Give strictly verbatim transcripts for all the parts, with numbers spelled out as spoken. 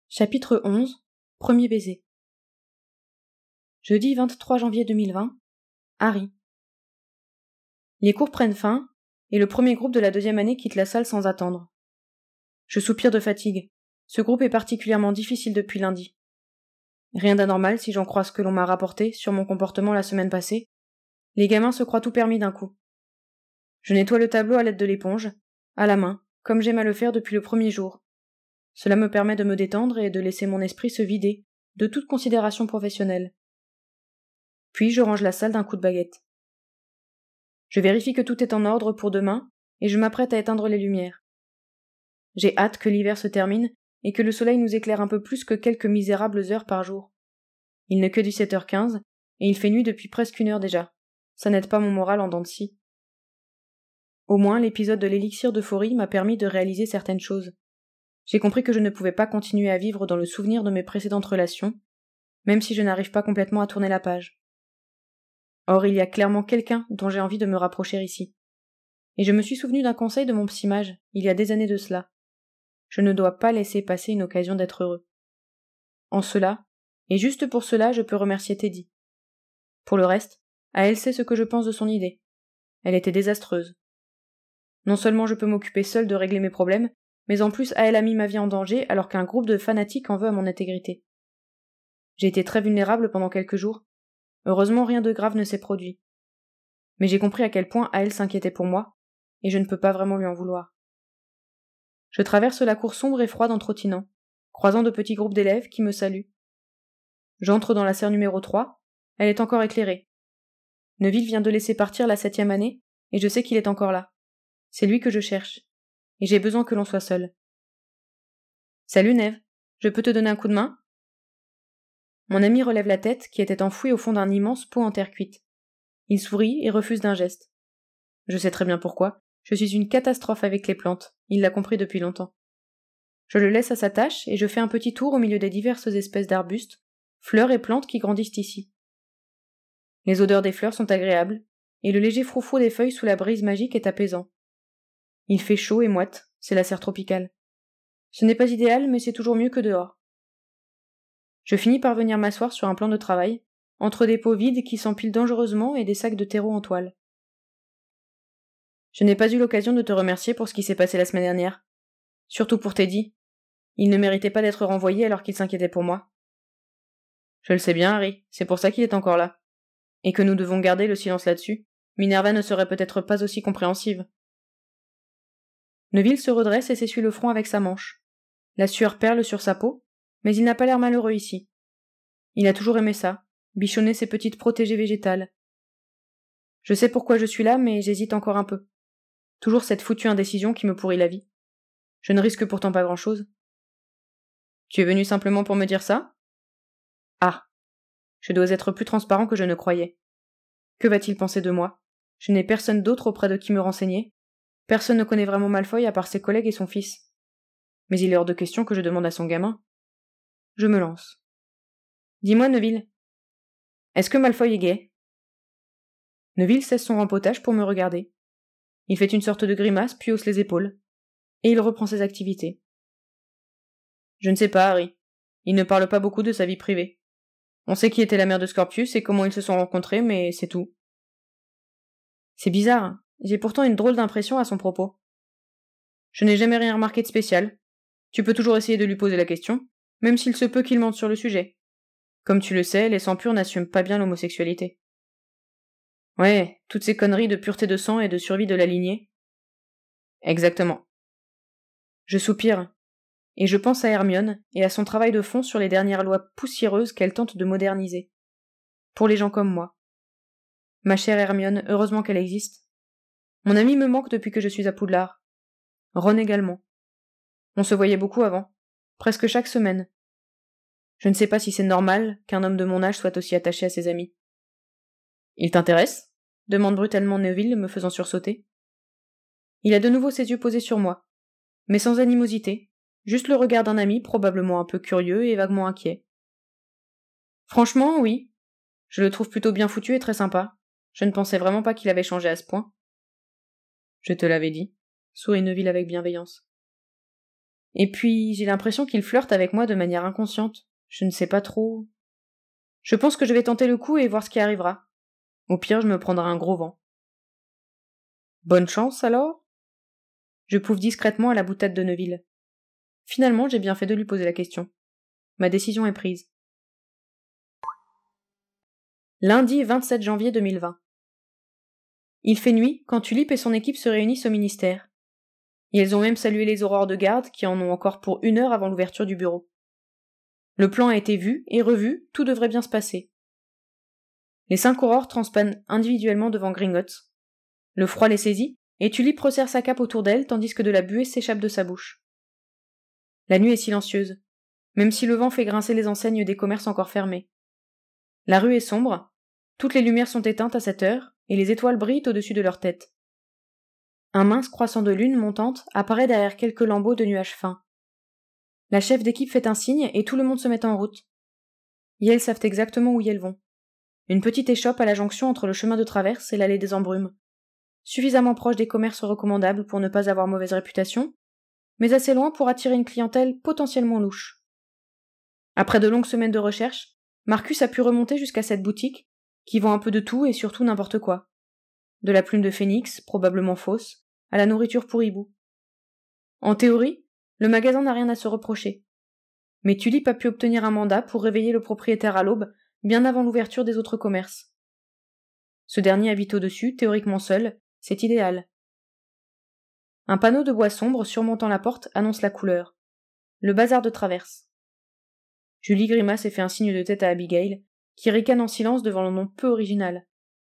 Chapitre onze. Premier baiser. Jeudi vingt-trois janvier deux mille vingt. Harry. Les cours prennent fin, et le premier groupe de la deuxième année quitte la salle sans attendre. Je soupire de fatigue. Ce groupe est particulièrement difficile depuis lundi. Rien d'anormal si j'en crois ce que l'on m'a rapporté sur mon comportement la semaine passée. Les gamins se croient tout permis d'un coup. Je nettoie le tableau à l'aide de l'éponge, à la main, comme j'aime à le faire depuis le premier jour. Cela me permet de me détendre et de laisser mon esprit se vider de toute considération professionnelle. Puis je range la salle d'un coup de baguette. Je vérifie que tout est en ordre pour demain et je m'apprête à éteindre les lumières. J'ai hâte que l'hiver se termine et que le soleil nous éclaire un peu plus que quelques misérables heures par jour. Il n'est que dix-sept heures quinze et il fait nuit depuis presque une heure déjà. Ça n'aide pas mon moral en dents de scie. Au moins, l'épisode de l'élixir d'euphorie m'a permis de réaliser certaines choses. J'ai compris que je ne pouvais pas continuer à vivre dans le souvenir de mes précédentes relations, même si je n'arrive pas complètement à tourner la page. Or, il y a clairement quelqu'un dont j'ai envie de me rapprocher ici. Et je me suis souvenu d'un conseil de mon psymage, il y a des années de cela. Je ne dois pas laisser passer une occasion d'être heureux. En cela, et juste pour cela, je peux remercier Teddy. Pour le reste, à elle sait ce que je pense de son idée. Elle était désastreuse. Non seulement je peux m'occuper seule de régler mes problèmes, mais en plus, elle a mis ma vie en danger alors qu'un groupe de fanatiques en veut à mon intégrité. J'ai été très vulnérable pendant quelques jours. Heureusement, rien de grave ne s'est produit. Mais j'ai compris à quel point Aël s'inquiétait pour moi, et je ne peux pas vraiment lui en vouloir. Je traverse la cour sombre et froide en trottinant, croisant de petits groupes d'élèves qui me saluent. J'entre dans la serre numéro trois, elle est encore éclairée. Neville vient de laisser partir la septième année, et je sais qu'il est encore là. C'est lui que je cherche, et j'ai besoin que l'on soit seul. Salut Neve, je peux te donner un coup de main ? Mon ami relève la tête qui était enfouie au fond d'un immense pot en terre cuite. Il sourit et refuse d'un geste. Je sais très bien pourquoi. Je suis une catastrophe avec les plantes. Il l'a compris depuis longtemps. Je le laisse à sa tâche et je fais un petit tour au milieu des diverses espèces d'arbustes, fleurs et plantes qui grandissent ici. Les odeurs des fleurs sont agréables, et le léger froufrou des feuilles sous la brise magique est apaisant. Il fait chaud et moite, c'est la serre tropicale. Ce n'est pas idéal, mais c'est toujours mieux que dehors. Je finis par venir m'asseoir sur un plan de travail, entre des pots vides qui s'empilent dangereusement et des sacs de terreau en toile. Je n'ai pas eu l'occasion de te remercier pour ce qui s'est passé la semaine dernière. Surtout pour Teddy. Il ne méritait pas d'être renvoyé alors qu'il s'inquiétait pour moi. Je le sais bien, Harry, c'est pour ça qu'il est encore là. Et que nous devons garder le silence là-dessus. Minerva ne serait peut-être pas aussi compréhensive. Neville se redresse et s'essuie le front avec sa manche. La sueur perle sur sa peau, mais il n'a pas l'air malheureux ici. Il a toujours aimé ça, bichonner ses petites protégées végétales. Je sais pourquoi je suis là, mais j'hésite encore un peu. Toujours cette foutue indécision qui me pourrit la vie. Je ne risque pourtant pas grand-chose. Tu es venu simplement pour me dire ça ? Ah. Je dois être plus transparent que je ne croyais. Que va-t-il penser de moi ? Je n'ai personne d'autre auprès de qui me renseigner. Personne ne connaît vraiment Malfoy à part ses collègues et son fils. Mais il est hors de question que je demande à son gamin. Je me lance. Dis-moi, Neville. Est-ce que Malfoy est gay ? Neville cesse son rempotage pour me regarder. Il fait une sorte de grimace puis hausse les épaules. Et il reprend ses activités. Je ne sais pas, Harry. Il ne parle pas beaucoup de sa vie privée. On sait qui était la mère de Scorpius et comment ils se sont rencontrés, mais c'est tout. C'est bizarre. J'ai pourtant une drôle d'impression à son propos. Je n'ai jamais rien remarqué de spécial. Tu peux toujours essayer de lui poser la question, même s'il se peut qu'il mente sur le sujet. Comme tu le sais, les sangs purs n'assument pas bien l'homosexualité. Ouais, toutes ces conneries de pureté de sang et de survie de la lignée. Exactement. Je soupire, et je pense à Hermione et à son travail de fond sur les dernières lois poussiéreuses qu'elle tente de moderniser. Pour les gens comme moi. Ma chère Hermione, heureusement qu'elle existe. Mon amie me manque depuis que je suis à Poudlard. Ron également. On se voyait beaucoup avant, presque chaque semaine. Je ne sais pas si c'est normal qu'un homme de mon âge soit aussi attaché à ses amis. Il t'intéresse ? Demande brutalement Neville, me faisant sursauter. Il a de nouveau ses yeux posés sur moi, mais sans animosité, juste le regard d'un ami probablement un peu curieux et vaguement inquiet. Franchement, oui. Je le trouve plutôt bien foutu et très sympa. Je ne pensais vraiment pas qu'il avait changé à ce point. Je te l'avais dit, sourit Neville avec bienveillance. Et puis, j'ai l'impression qu'il flirte avec moi de manière inconsciente. Je ne sais pas trop. Je pense que je vais tenter le coup et voir ce qui arrivera. Au pire, je me prendrai un gros vent. Bonne chance, alors ? Je pouffe discrètement à la boutade de Neuville. Finalement, j'ai bien fait de lui poser la question. Ma décision est prise. Lundi vingt-sept janvier deux mille vingt. Il fait nuit quand Tulip et son équipe se réunissent au ministère. Et elles ont même salué les aurores de garde qui en ont encore pour une heure avant l'ouverture du bureau. Le plan a été vu et revu, tout devrait bien se passer. Les cinq aurores transpanent individuellement devant Gringotts. Le froid les saisit, et Tulip resserre sa cape autour d'elle tandis que de la buée s'échappe de sa bouche. La nuit est silencieuse, même si le vent fait grincer les enseignes des commerces encore fermés. La rue est sombre, toutes les lumières sont éteintes à cette heure, et les étoiles brillent au-dessus de leur tête. Un mince croissant de lune montante apparaît derrière quelques lambeaux de nuages fins. La chef d'équipe fait un signe et tout le monde se met en route. Et elles savent exactement où elles vont. Une petite échoppe à la jonction entre le chemin de traverse et l'allée des embrumes. Suffisamment proche des commerces recommandables pour ne pas avoir mauvaise réputation, mais assez loin pour attirer une clientèle potentiellement louche. Après de longues semaines de recherche, Marcus a pu remonter jusqu'à cette boutique, qui vend un peu de tout et surtout n'importe quoi. De la plume de phénix, probablement fausse, à la nourriture pour hibou. En théorie, le magasin n'a rien à se reprocher. Mais Tulip a pu obtenir un mandat pour réveiller le propriétaire à l'aube, bien avant l'ouverture des autres commerces. Ce dernier habite au-dessus, théoriquement seul, c'est idéal. Un panneau de bois sombre surmontant la porte annonce la couleur. Le bazar de traverse. Julie grimace et fait un signe de tête à Abigail, qui ricane en silence devant le nom peu original.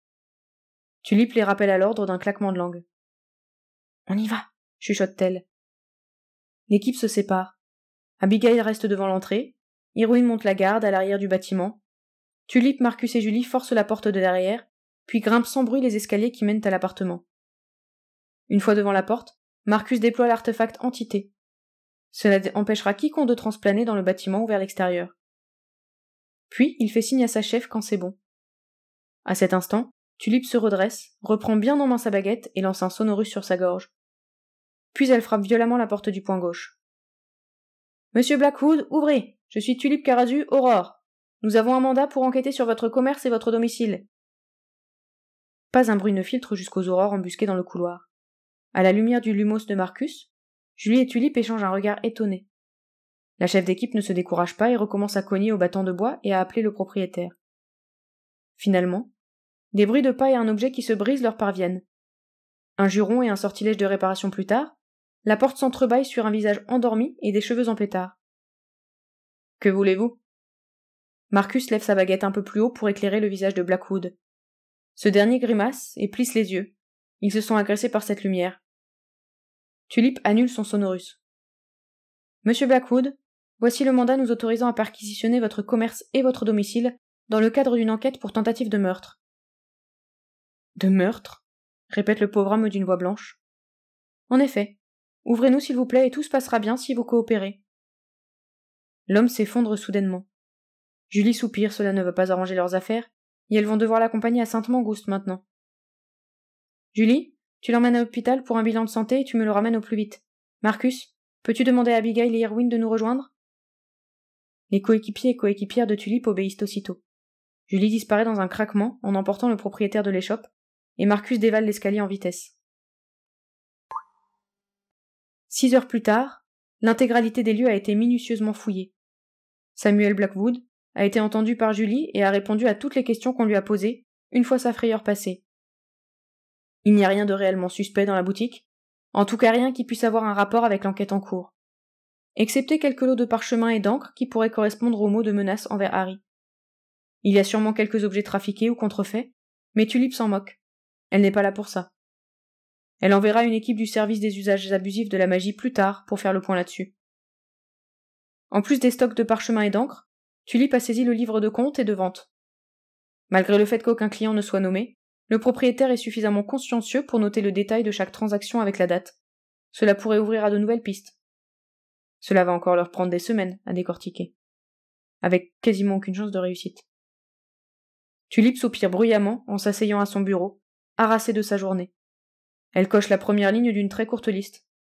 Tulip les rappelle à l'ordre d'un claquement de langue. « On y va !» chuchote-t-elle. L'équipe se sépare. Abigail reste devant l'entrée, Irwin monte la garde à l'arrière du bâtiment. Tulip, Marcus et Julie forcent la porte de derrière, puis grimpent sans bruit les escaliers qui mènent à l'appartement. Une fois devant la porte, Marcus déploie l'artefact entité. Cela empêchera quiconque de transplaner dans le bâtiment ou vers l'extérieur. Puis il fait signe à sa chef quand c'est bon. À cet instant, Tulip se redresse, reprend bien en main sa baguette et lance un sonorus sur sa gorge. Puis elle frappe violemment la porte du poing gauche. « Monsieur Blackwood, ouvrez! Je suis Tulip Carazu, Aurore. Nous avons un mandat pour enquêter sur votre commerce et votre domicile. » Pas un bruit ne filtre jusqu'aux aurores embusquées dans le couloir. À la lumière du lumos de Marcus, Julie et Tulip échangent un regard étonné. La chef d'équipe ne se décourage pas et recommence à cogner au battant de bois et à appeler le propriétaire. Finalement, des bruits de pas et un objet qui se brise leur parviennent. Un juron et un sortilège de réparation plus tard, la porte s'entrebâille sur un visage endormi et des cheveux en pétard. « Que voulez-vous » Marcus lève sa baguette un peu plus haut pour éclairer le visage de Blackwood. Ce dernier grimace et plisse les yeux. Ils se sont agressés par cette lumière. Tulip annule son sonorus. « Monsieur Blackwood, voici le mandat nous autorisant à perquisitionner votre commerce et votre domicile dans le cadre d'une enquête pour tentative de meurtre. » « De meurtre ?» répète le pauvre homme d'une voix blanche. « En effet. Ouvrez-nous s'il vous plaît et tout se passera bien si vous coopérez. » L'homme s'effondre soudainement. Julie soupire, cela ne va pas arranger leurs affaires, et elles vont devoir l'accompagner à Sainte-Mangouste maintenant. « Julie, tu l'emmènes à l'hôpital pour un bilan de santé et tu me le ramènes au plus vite. Marcus, peux-tu demander à Abigail et Irwin de nous rejoindre ?» Les coéquipiers et coéquipières de Tulip obéissent aussitôt. Julie disparaît dans un craquement en emportant le propriétaire de l'échoppe, et Marcus dévale l'escalier en vitesse. Six heures plus tard, l'intégralité des lieux a été minutieusement fouillée. Samuel Blackwood a été entendu par Julie et a répondu à toutes les questions qu'on lui a posées, une fois sa frayeur passée. Il n'y a rien de réellement suspect dans la boutique, en tout cas rien qui puisse avoir un rapport avec l'enquête en cours. Excepté quelques lots de parchemin et d'encre qui pourraient correspondre aux mots de menace envers Harry. Il y a sûrement quelques objets trafiqués ou contrefaits, mais Tulip s'en moque. Elle n'est pas là pour ça. Elle enverra une équipe du service des usages abusifs de la magie plus tard pour faire le point là-dessus. En plus des stocks de parchemin et d'encre, Tulip a saisi le livre de compte et de vente. Malgré le fait qu'aucun client ne soit nommé, le propriétaire est suffisamment consciencieux pour noter le détail de chaque transaction avec la date. Cela pourrait ouvrir à de nouvelles pistes. Cela va encore leur prendre des semaines à décortiquer, avec quasiment aucune chance de réussite. Tulip soupire bruyamment en s'asseyant à son bureau, harassée de sa journée. Elle coche la première ligne d'une très courte liste.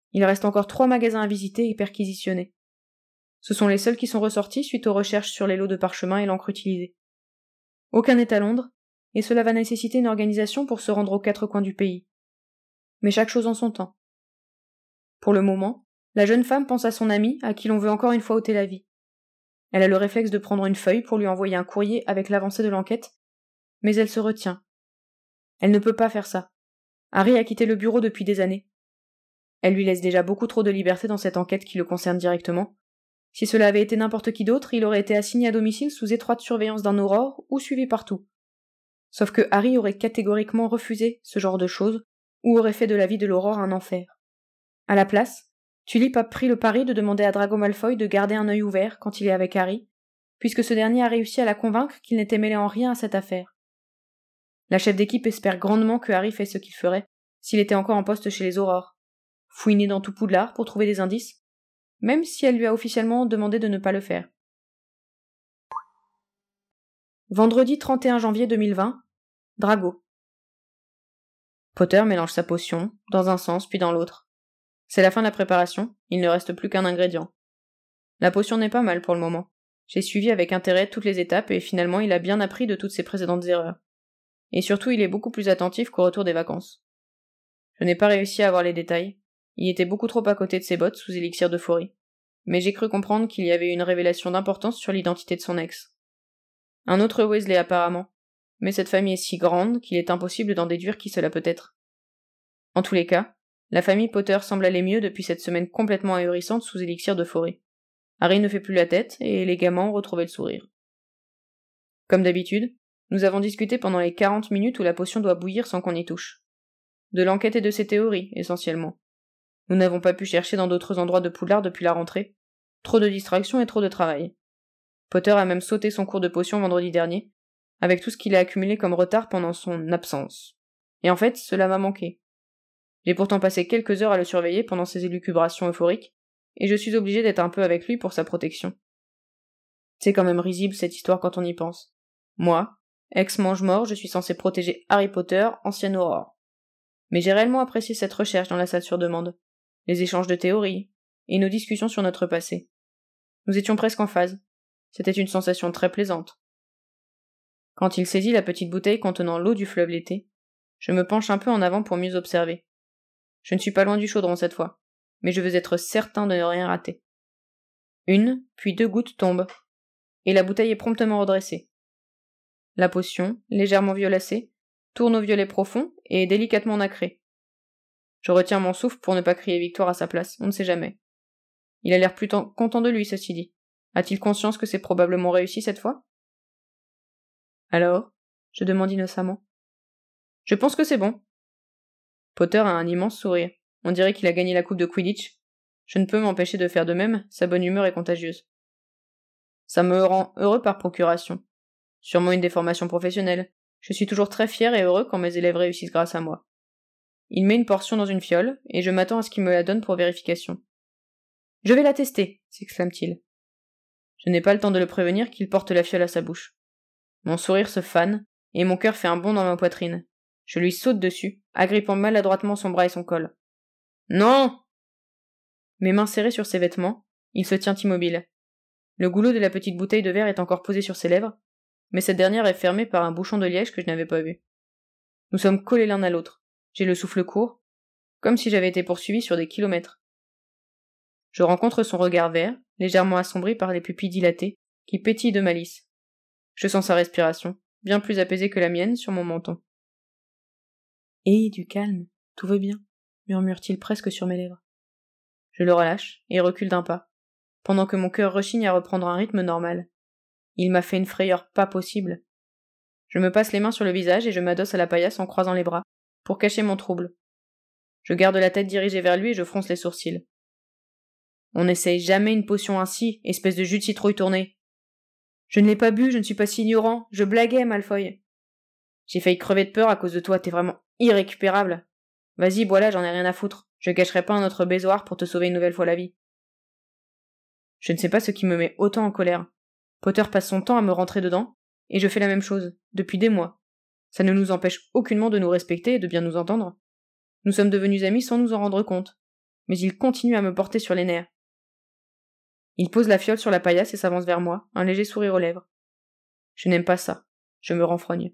Il reste encore trois magasins à visiter et perquisitionner. Ce sont les seuls qui sont ressortis suite aux recherches sur les lots de parchemin et l'encre utilisée. Aucun n'est à Londres, et cela va nécessiter une organisation pour se rendre aux quatre coins du pays. Mais chaque chose en son temps. Pour le moment, la jeune femme pense à son amie à qui l'on veut encore une fois ôter la vie. Elle a le réflexe de prendre une feuille pour lui envoyer un courrier avec l'avancée de l'enquête, mais elle se retient. Elle ne peut pas faire ça. Harry a quitté le bureau depuis des années. Elle lui laisse déjà beaucoup trop de liberté dans cette enquête qui le concerne directement. Si cela avait été n'importe qui d'autre, il aurait été assigné à domicile sous étroite surveillance d'un Aurore ou suivi partout. Sauf que Harry aurait catégoriquement refusé ce genre de choses ou aurait fait de la vie de l'Aurore un enfer. À la place, Tulip a pris le pari de demander à Drago Malfoy de garder un œil ouvert quand il est avec Harry, puisque ce dernier a réussi à la convaincre qu'il n'était mêlé en rien à cette affaire. La chef d'équipe espère grandement que Harry fait ce qu'il ferait s'il était encore en poste chez les Aurores, fouiner dans tout Poudlard pour trouver des indices, même si elle lui a officiellement demandé de ne pas le faire. Vendredi trente et un janvier deux mille vingt, Drago. Potter mélange sa potion, dans un sens puis dans l'autre. C'est la fin de la préparation, il ne reste plus qu'un ingrédient. La potion n'est pas mal pour le moment. J'ai suivi avec intérêt toutes les étapes et finalement il a bien appris de toutes ses précédentes erreurs. Et surtout il est beaucoup plus attentif qu'au retour des vacances. Je n'ai pas réussi à avoir les détails. Il était beaucoup trop à côté de ses bottes sous élixir d'euphorie. Mais j'ai cru comprendre qu'il y avait eu une révélation d'importance sur l'identité de son ex. Un autre Weasley apparemment. Mais cette famille est si grande qu'il est impossible d'en déduire qui cela peut être. En tous les cas, la famille Potter semble aller mieux depuis cette semaine complètement ahurissante sous élixir d'euphorie. Harry ne fait plus la tête et les gamins ont retrouvé le sourire. Comme d'habitude, nous avons discuté pendant les quarante minutes où la potion doit bouillir sans qu'on y touche. De l'enquête et de ses théories, essentiellement. Nous n'avons pas pu chercher dans d'autres endroits de Poudlard depuis la rentrée. Trop de distractions et trop de travail. Potter a même sauté son cours de potion vendredi dernier, avec tout ce qu'il a accumulé comme retard pendant son absence. Et en fait, cela m'a manqué. J'ai pourtant passé quelques heures à le surveiller pendant ses élucubrations euphoriques, et je suis obligé d'être un peu avec lui pour sa protection. C'est quand même risible cette histoire quand on y pense. Moi, ex-mange-mort, je suis censé protéger Harry Potter, ancienne Aurore. Mais j'ai réellement apprécié cette recherche dans la salle sur demande, les échanges de théories, et nos discussions sur notre passé. Nous étions presque en phase. C'était une sensation très plaisante. Quand il saisit la petite bouteille contenant l'eau du fleuve l'été, je me penche un peu en avant pour mieux observer. Je ne suis pas loin du chaudron cette fois, mais je veux être certain de ne rien rater. Une, puis deux gouttes tombent, et la bouteille est promptement redressée. La potion, légèrement violacée, tourne au violet profond et est délicatement nacrée. Je retiens mon souffle pour ne pas crier victoire à sa place, on ne sait jamais. Il a l'air plutôt content de lui, ceci dit. A-t-il conscience que c'est probablement réussi cette fois? Alors? Je demande innocemment. Je pense que c'est bon. Potter a un immense sourire. On dirait qu'il a gagné la coupe de Quidditch. Je ne peux m'empêcher de faire de même, sa bonne humeur est contagieuse. Ça me rend heureux par procuration. Sûrement une déformation professionnelle. Je suis toujours très fier et heureux quand mes élèves réussissent grâce à moi. Il met une portion dans une fiole, et je m'attends à ce qu'il me la donne pour vérification. Je vais la tester, s'exclame-t-il. Je n'ai pas le temps de le prévenir qu'il porte la fiole à sa bouche. Mon sourire se fane, et mon cœur fait un bond dans ma poitrine. Je lui saute dessus, agrippant maladroitement son bras et son col. Non! Mes mains serrées sur ses vêtements, il se tient immobile. Le goulot de la petite bouteille de verre est encore posé sur ses lèvres, mais cette dernière est fermée par un bouchon de liège que je n'avais pas vu. Nous sommes collés l'un à l'autre. J'ai le souffle court, comme si j'avais été poursuivi sur des kilomètres. Je rencontre son regard vert, légèrement assombri par les pupilles dilatées, qui pétillent de malice. Je sens sa respiration, bien plus apaisée que la mienne, sur mon menton. Et du calme, tout va bien, murmure-t-il presque sur mes lèvres. Je le relâche et recule d'un pas, pendant que mon cœur rechigne à reprendre un rythme normal. Il m'a fait une frayeur pas possible. Je me passe les mains sur le visage et je m'adosse à la paillasse en croisant les bras, pour cacher mon trouble. Je garde la tête dirigée vers lui et je fronce les sourcils. On n'essaye jamais une potion ainsi, espèce de jus de citrouille tournée. Je ne l'ai pas bu, je ne suis pas si ignorant, je blaguais, Malfoy. J'ai failli crever de peur à cause de toi, t'es vraiment irrécupérable. Vas-y, bois-la, j'en ai rien à foutre. Je gâcherai pas un autre baisoir pour te sauver une nouvelle fois la vie. Je ne sais pas ce qui me met autant en colère. Potter passe son temps à me rentrer dedans, et je fais la même chose, depuis des mois. Ça ne nous empêche aucunement de nous respecter et de bien nous entendre. Nous sommes devenus amis sans nous en rendre compte. mais il continue à me porter sur les nerfs. Il pose la fiole sur la paillasse et s'avance vers moi, un léger sourire aux lèvres. Je n'aime pas ça. Je me renfrogne.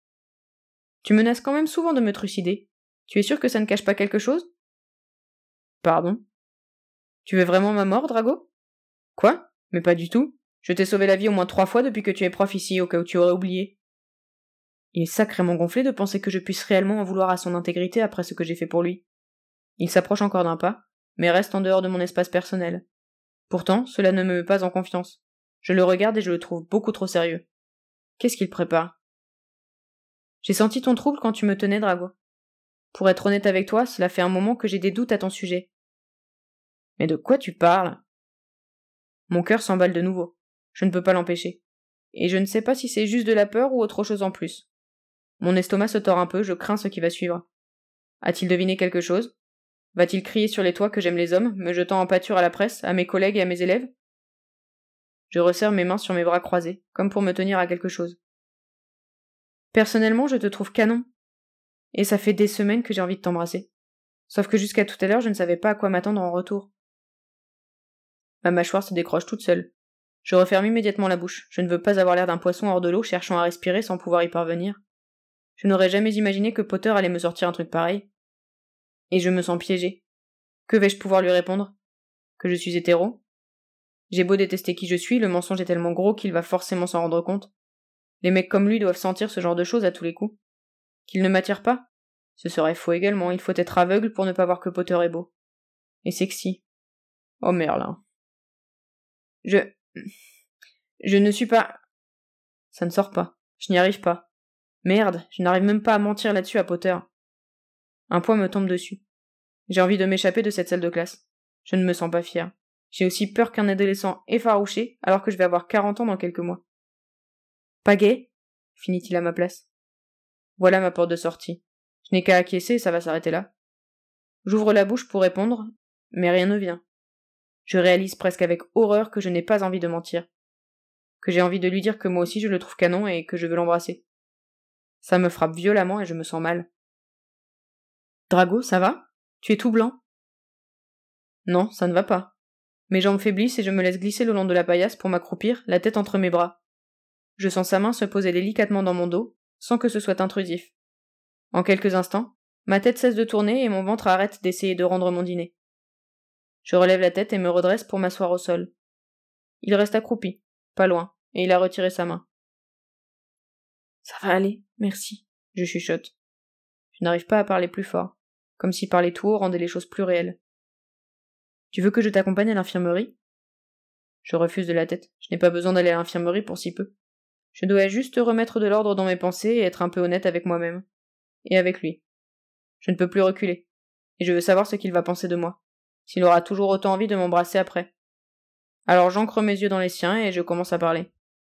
Tu menaces quand même souvent de me trucider. Tu es sûr que ça ne cache pas quelque chose? Pardon? Tu veux vraiment ma mort, Drago? Quoi? Mais pas du tout. Je t'ai sauvé la vie au moins trois fois depuis que tu es prof ici, au cas où tu aurais oublié. Il est sacrément gonflé de penser que je puisse réellement en vouloir à son intégrité après ce que j'ai fait pour lui. Il s'approche encore d'un pas, mais reste en dehors de mon espace personnel. Pourtant, cela ne me met pas en confiance. Je le regarde et je le trouve beaucoup trop sérieux. Qu'est-ce qu'il prépare? J'ai senti ton trouble quand tu me tenais, Drago. Pour être honnête avec toi, cela fait un moment que j'ai des doutes à ton sujet. Mais de quoi tu parles? Mon cœur s'emballe de nouveau. Je ne peux pas l'empêcher. Et je ne sais pas si c'est juste de la peur ou autre chose en plus. Mon estomac se tord un peu, je crains ce qui va suivre. A-t-il deviné quelque chose? Va-t-il crier sur les toits que j'aime les hommes, me jetant en pâture à la presse, à mes collègues et à mes élèves? Je resserre mes mains sur mes bras croisés, comme pour me tenir à quelque chose. Personnellement, je te trouve canon. Et ça fait des semaines que j'ai envie de t'embrasser. Sauf que jusqu'à tout à l'heure, je ne savais pas à quoi m'attendre en retour. Ma mâchoire se décroche toute seule. Je referme immédiatement la bouche. Je ne veux pas avoir l'air d'un poisson hors de l'eau cherchant à respirer sans pouvoir y parvenir. Je n'aurais jamais imaginé que Potter allait me sortir un truc pareil. Et je me sens piégée. Que vais-je pouvoir lui répondre? Que je suis hétéro? J'ai beau détester qui je suis, le mensonge est tellement gros qu'il va forcément s'en rendre compte. Les mecs comme lui doivent sentir ce genre de choses à tous les coups. Qu'il ne m'attire pas? Ce serait faux également, il faut être aveugle pour ne pas voir que Potter est beau. Et sexy. Oh Merlin. Je... Je ne suis pas... Ça ne sort pas. Je n'y arrive pas. Merde, je n'arrive même pas à mentir là-dessus à Potter. Un poids me tombe dessus. J'ai envie de m'échapper de cette salle de classe. Je ne me sens pas fière. J'ai aussi peur qu'un adolescent effarouché, alors que je vais avoir quarante ans dans quelques mois. Pas gay? Finit-il à ma place. Voilà ma porte de sortie. Je n'ai qu'à acquiescer et ça va s'arrêter là. J'ouvre la bouche pour répondre, mais rien ne vient. Je réalise presque avec horreur que je n'ai pas envie de mentir. Que j'ai envie de lui dire que moi aussi je le trouve canon et que je veux l'embrasser. Ça me frappe violemment et je me sens mal. Drago, ça va? Tu es tout blanc? Non, ça ne va pas. Mes jambes faiblissent et je me laisse glisser le long de la paillasse pour m'accroupir, la tête entre mes bras. Je sens sa main se poser délicatement dans mon dos, sans que ce soit intrusif. En quelques instants, ma tête cesse de tourner et mon ventre arrête d'essayer de rendre mon dîner. Je relève la tête et me redresse pour m'asseoir au sol. Il reste accroupi, pas loin, et il a retiré sa main. Ça va aller, merci, je chuchote. Je n'arrive pas à parler plus fort, comme si parler tout haut rendait les choses plus réelles. Tu veux que je t'accompagne à l'infirmerie? Je refuse de la tête. Je n'ai pas besoin d'aller à l'infirmerie pour si peu. Je dois juste remettre de l'ordre dans mes pensées et être un peu honnête avec moi-même. Et avec lui. Je ne peux plus reculer. Et je veux savoir ce qu'il va penser de moi. S'il aura toujours autant envie de m'embrasser après. Alors j'ancre mes yeux dans les siens et je commence à parler.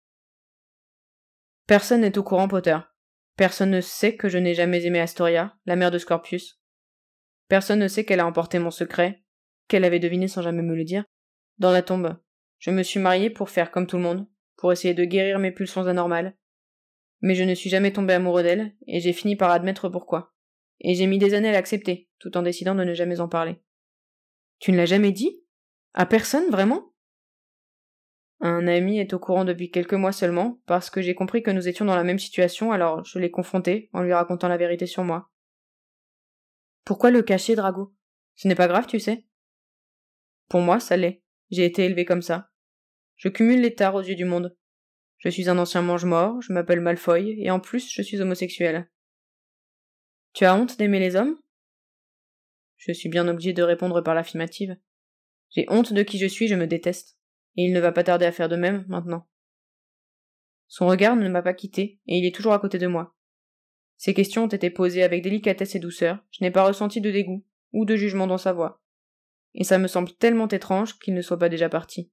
Personne n'est au courant, Potter. Personne ne sait que je n'ai jamais aimé Astoria, la mère de Scorpius. Personne ne sait qu'elle a emporté mon secret, qu'elle avait deviné sans jamais me le dire, dans la tombe. Je me suis mariée pour faire comme tout le monde, pour essayer de guérir mes pulsions anormales. Mais je ne suis jamais tombée amoureux d'elle, et j'ai fini par admettre pourquoi. Et j'ai mis des années à l'accepter, tout en décidant de ne jamais en parler. Tu ne l'as jamais dit? À personne, vraiment? Un ami est au courant depuis quelques mois seulement, parce que j'ai compris que nous étions dans la même situation, alors je l'ai confronté en lui racontant la vérité sur moi. Pourquoi le cacher, Drago? Ce n'est pas grave, tu sais. Pour moi, ça l'est. J'ai été élevé comme ça. Je cumule les tares aux yeux du monde. Je suis un ancien mange-mort, je m'appelle Malfoy, et en plus, je suis homosexuel. Tu as honte d'aimer les hommes? Je suis bien obligé de répondre par l'affirmative. J'ai honte de qui je suis, je me déteste. Et il ne va pas tarder à faire de même, maintenant. Son regard ne m'a pas quitté, et il est toujours à côté de moi. Ses questions ont été posées avec délicatesse et douceur, je n'ai pas ressenti de dégoût, ou de jugement dans sa voix. Et ça me semble tellement étrange qu'il ne soit pas déjà parti.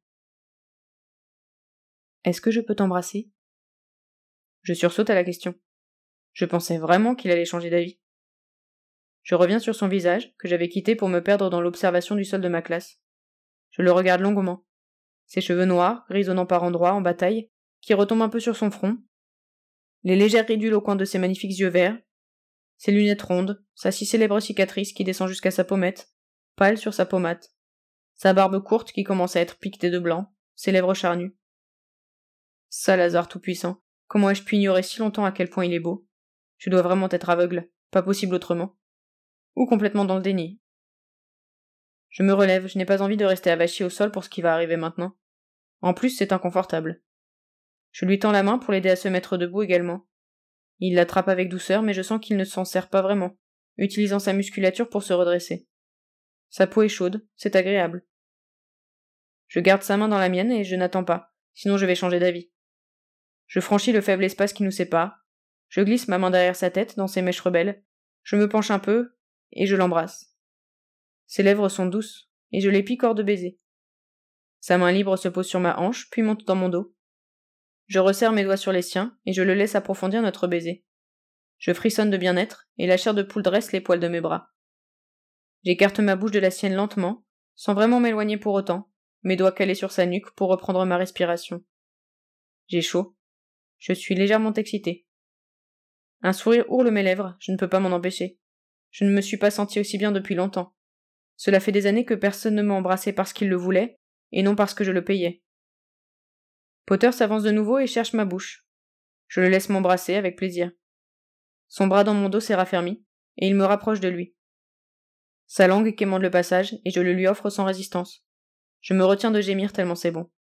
Est-ce que je peux t'embrasser? Je sursaute à la question. Je pensais vraiment qu'il allait changer d'avis. Je reviens sur son visage, que j'avais quitté pour me perdre dans l'observation du sol de ma classe. Je le regarde longuement. Ses cheveux noirs, grisonnant par endroits, en bataille, qui retombent un peu sur son front, les légères ridules au coin de ses magnifiques yeux verts, ses lunettes rondes, sa si célèbre cicatrice qui descend jusqu'à sa pommette, pâle sur sa pommade. Sa barbe courte qui commence à être piquetée de blanc, ses lèvres charnues. Salazar tout-puissant, comment ai-je pu ignorer si longtemps à quel point il est beau? Je dois vraiment être aveugle, pas possible autrement. Ou complètement dans le déni. Je me relève, je n'ai pas envie de rester avachi au sol pour ce qui va arriver maintenant. En plus, c'est inconfortable. Je lui tends la main pour l'aider à se mettre debout également. Il l'attrape avec douceur, mais je sens qu'il ne s'en sert pas vraiment, utilisant sa musculature pour se redresser. Sa peau est chaude, c'est agréable. Je garde sa main dans la mienne et je n'attends pas, sinon je vais changer d'avis. Je franchis le faible espace qui nous sépare, je glisse ma main derrière sa tête, dans ses mèches rebelles, je me penche un peu, et je l'embrasse. Ses lèvres sont douces, et je les picore de baisers. Sa main libre se pose sur ma hanche, puis monte dans mon dos. Je resserre mes doigts sur les siens, et je le laisse approfondir notre baiser. Je frissonne de bien-être, et la chair de poule dresse les poils de mes bras. J'écarte ma bouche de la sienne lentement, sans vraiment m'éloigner pour autant, mes doigts calés sur sa nuque pour reprendre ma respiration. J'ai chaud. Je suis légèrement excitée. Un sourire ourle mes lèvres, je ne peux pas m'en empêcher. Je ne me suis pas sentie aussi bien depuis longtemps. Cela fait des années que personne ne m'a embrassé parce qu'il le voulait, et non parce que je le payais. Potter s'avance de nouveau et cherche ma bouche. Je le laisse m'embrasser avec plaisir. Son bras dans mon dos s'est raffermi, et il me rapproche de lui. Sa langue quémande le passage, et je le lui offre sans résistance. Je me retiens de gémir tellement c'est bon.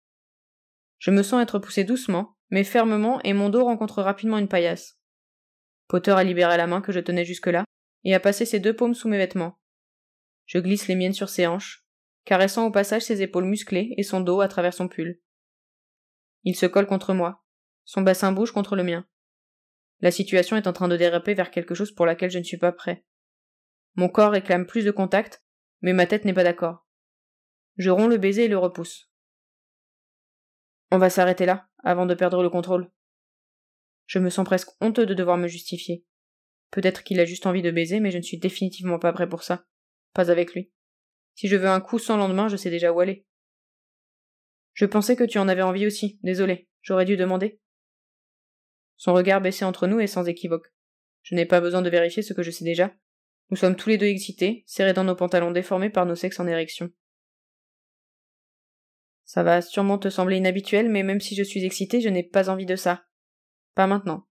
Je me sens être poussé doucement, mais fermement, et mon dos rencontre rapidement une paillasse. Potter a libéré la main que je tenais jusque-là, et a passé ses deux paumes sous mes vêtements. Je glisse les miennes sur ses hanches, caressant au passage ses épaules musclées et son dos à travers son pull. Il se colle contre moi. Son bassin bouge contre le mien. La situation est en train de déraper vers quelque chose pour laquelle je ne suis pas prêt. Mon corps réclame plus de contact, mais ma tête n'est pas d'accord. Je romps le baiser et le repousse. On va s'arrêter là, avant de perdre le contrôle. Je me sens presque honteux de devoir me justifier. Peut-être qu'il a juste envie de baiser, mais je ne suis définitivement pas prêt pour ça. Pas avec lui. Si je veux un coup sans lendemain, je sais déjà où aller. Je pensais que tu en avais envie aussi, désolé, j'aurais dû demander. Son regard baissé entre nous est sans équivoque. Je n'ai pas besoin de vérifier ce que je sais déjà. Nous sommes tous les deux excités, serrés dans nos pantalons déformés par nos sexes en érection. Ça va sûrement te sembler inhabituel, mais même si je suis excitée, je n'ai pas envie de ça. Pas maintenant.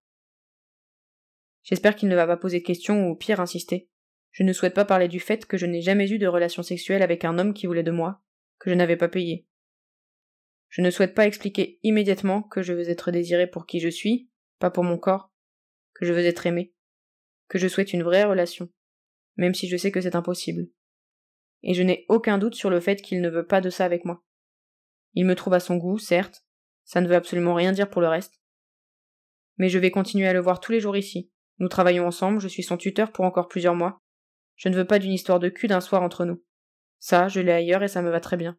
J'espère qu'il ne va pas poser de questions ou au pire insister. Je ne souhaite pas parler du fait que je n'ai jamais eu de relation sexuelle avec un homme qui voulait de moi, que je n'avais pas payé. Je ne souhaite pas expliquer immédiatement que je veux être désirée pour qui je suis, pas pour mon corps, que je veux être aimée, que je souhaite une vraie relation, même si je sais que c'est impossible. Et je n'ai aucun doute sur le fait qu'il ne veut pas de ça avec moi. Il me trouve à son goût, certes, ça ne veut absolument rien dire pour le reste. Mais je vais continuer à le voir tous les jours ici. Nous travaillons ensemble, je suis son tuteur pour encore plusieurs mois. Je ne veux pas d'une histoire de cul d'un soir entre nous. Ça, je l'ai ailleurs et ça me va très bien.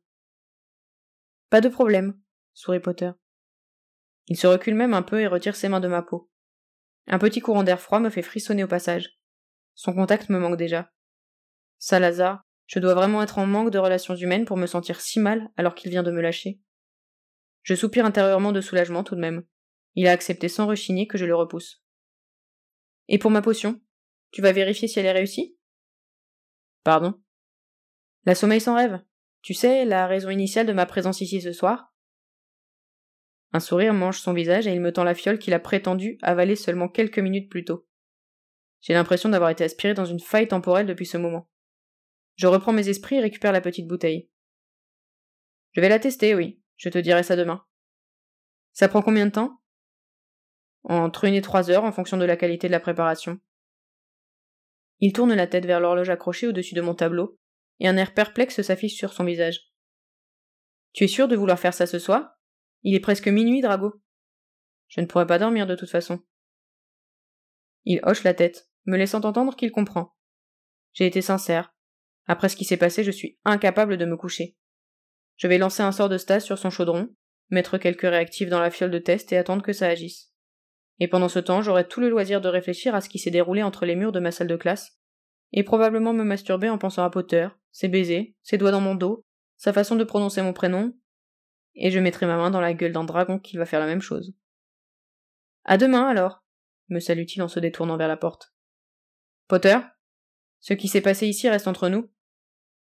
Pas de problème, sourit Potter. Il se recule même un peu et retire ses mains de ma peau. Un petit courant d'air froid me fait frissonner au passage. Son contact me manque déjà. Salazar, je dois vraiment être en manque de relations humaines pour me sentir si mal alors qu'il vient de me lâcher. Je soupire intérieurement de soulagement tout de même. Il a accepté sans rechigner que je le repousse. Et pour ma potion, tu vas vérifier si elle est réussie ? Pardon ? La sommeil sans rêve. Tu sais, la raison initiale de ma présence ici ce soir ? Un sourire mange son visage et il me tend la fiole qu'il a prétendu avaler seulement quelques minutes plus tôt. J'ai l'impression d'avoir été aspiré dans une faille temporelle depuis ce moment. Je reprends mes esprits et récupère la petite bouteille. Je vais la tester, oui. Je te dirai ça demain. Ça prend combien de temps ? Entre une et trois heures en fonction de la qualité de la préparation. Il tourne la tête vers l'horloge accrochée au-dessus de mon tableau, et un air perplexe s'affiche sur son visage. Tu es sûr de vouloir faire ça ce soir ? Il est presque minuit, Drago. Je ne pourrais pas dormir de toute façon. Il hoche la tête, me laissant entendre qu'il comprend. J'ai été sincère. Après ce qui s'est passé, je suis incapable de me coucher. Je vais lancer un sort de stase sur son chaudron, mettre quelques réactifs dans la fiole de test et attendre que ça agisse. Et pendant ce temps, j'aurai tout le loisir de réfléchir à ce qui s'est déroulé entre les murs de ma salle de classe, et probablement me masturber en pensant à Potter, ses baisers, ses doigts dans mon dos, sa façon de prononcer mon prénom, et je mettrai ma main dans la gueule d'un dragon qui va faire la même chose. À demain, alors, me salue-t-il en se détournant vers la porte. Potter ? Ce qui s'est passé ici reste entre nous.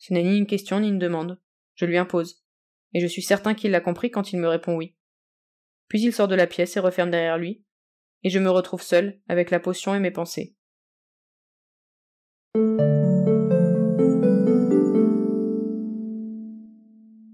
Ce n'est ni une question ni une demande. Je lui impose. Et je suis certain qu'il l'a compris quand il me répond oui. Puis il sort de la pièce et referme derrière lui, et je me retrouve seul, avec la potion et mes pensées.